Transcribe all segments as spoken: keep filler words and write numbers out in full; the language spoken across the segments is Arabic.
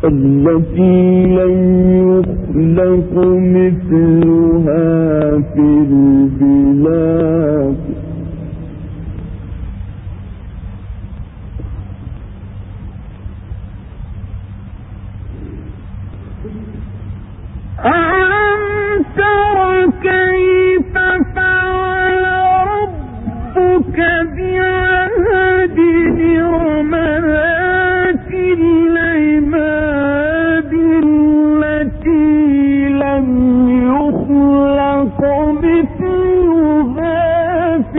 التي لم يخلق مثلها في البلاد ألم تر كيف فعل ربك بعاد إرم ذات العماد التي لم يخلق مثلها في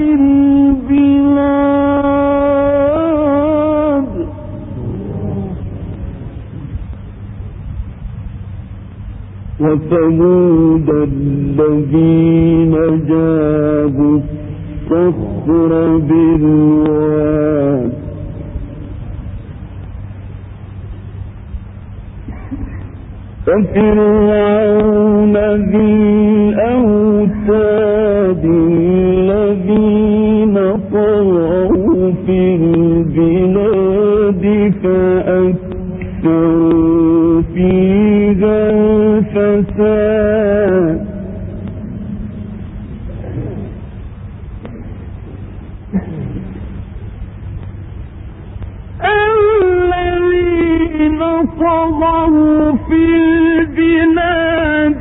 البلاد وثمود الذين جابوا الصخر بالواد وفرعون ذي الأوتاد الذين طغوا في البلاد فأكثروا فيها الفساد الذين طغوا في البلاد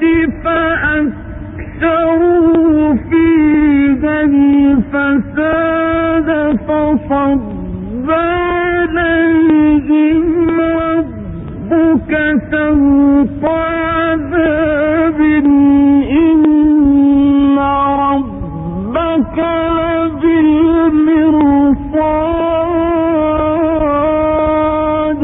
فأكثروا فيها الفساد فصب عليهم ربك سوط عذاب إن ربك لبالمرصاد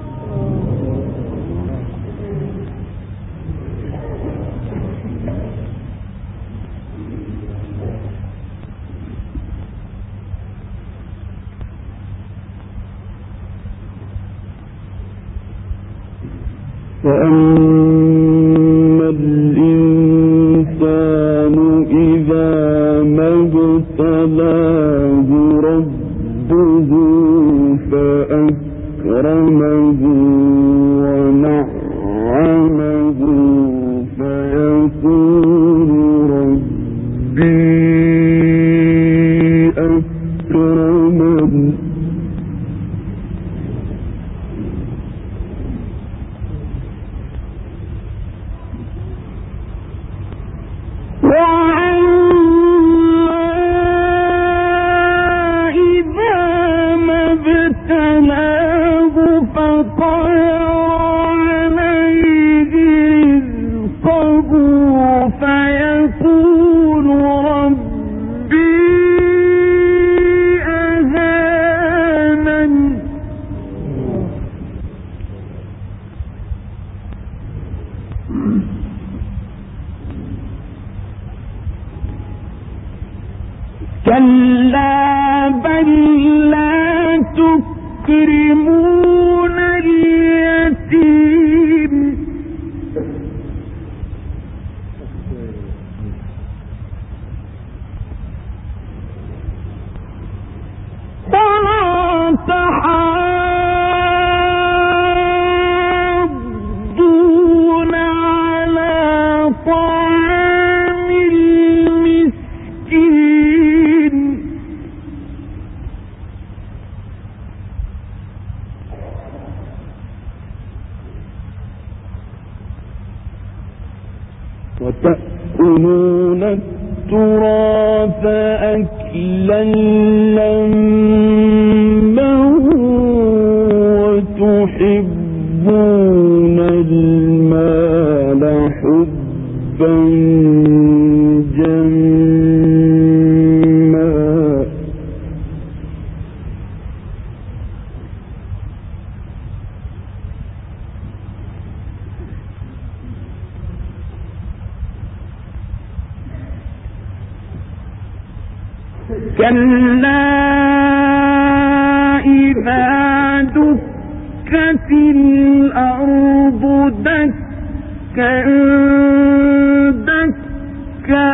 فأما الإنسان إذا ما ابتلاه ربه فأكرمه ونعمه فيقول ربي أكرمن كلا بل لا تكرمون اليتيم ولا تحاضون على طعام المسكين وتأكلون التراث أكلا لما وتحبون المال حبا جما كلا إذا دكت الأرض دكا دكا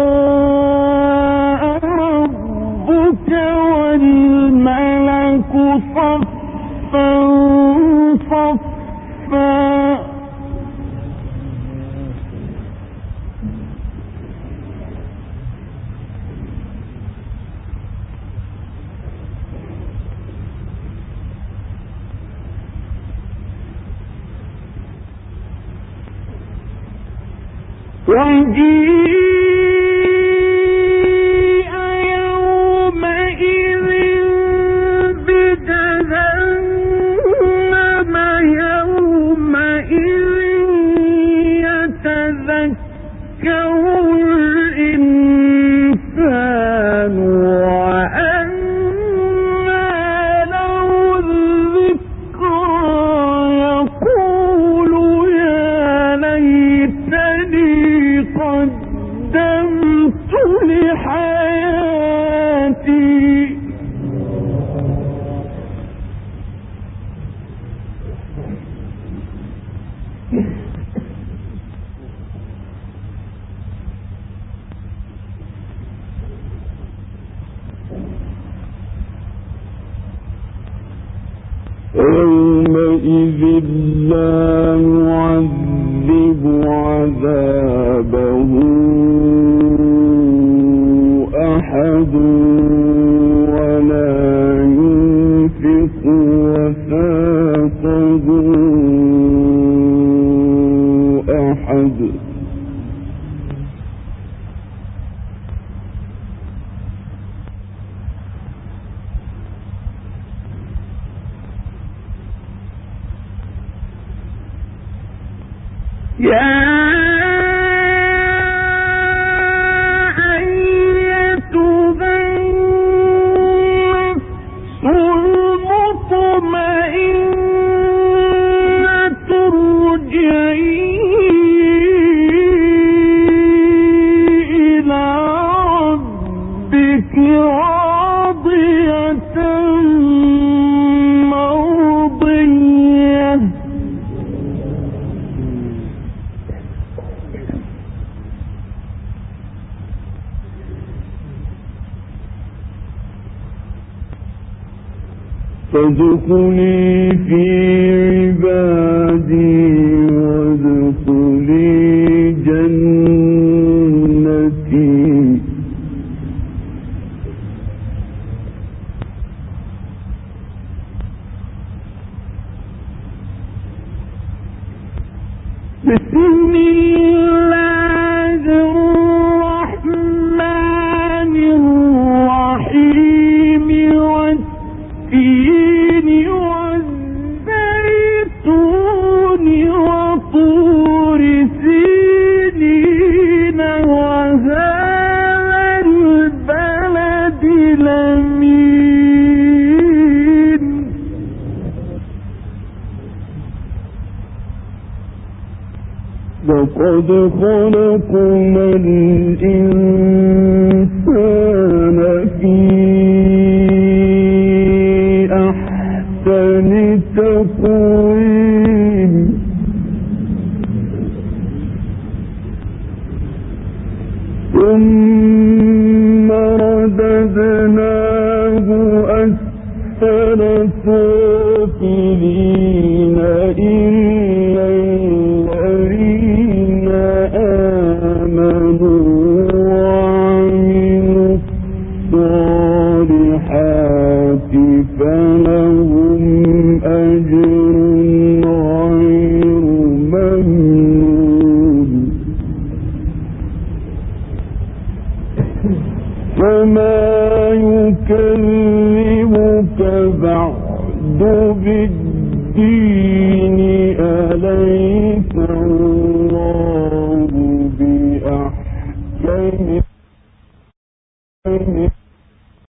وجاء ربك والملك صفا صفا وجيء يومئذ بجهنم يومئذ يتذكر الإنسان وأنى له الذكرى يقول يا ليتني قدمت لحياتي يومئذ لا يعذب عذابه أحد ولا ينفق وثاقه أحد يا أيتها النفس المطمئنة ارجعي إلى ربك راضية مرضية فادخلي في عبادي وادخلي جنتي بسم الله الرحمن الرحيم والتين والزيتون وطور سينين وهذا البلد الأمين لقد خلقنا الإنسان في أحسن تقويم ثم رددناه أسفل سافلين إلا الذين آمنوا وعملوا الصالحات فلهم أجر غير ممنون فما يكذبك بعد بالدين أليس الله بأحكم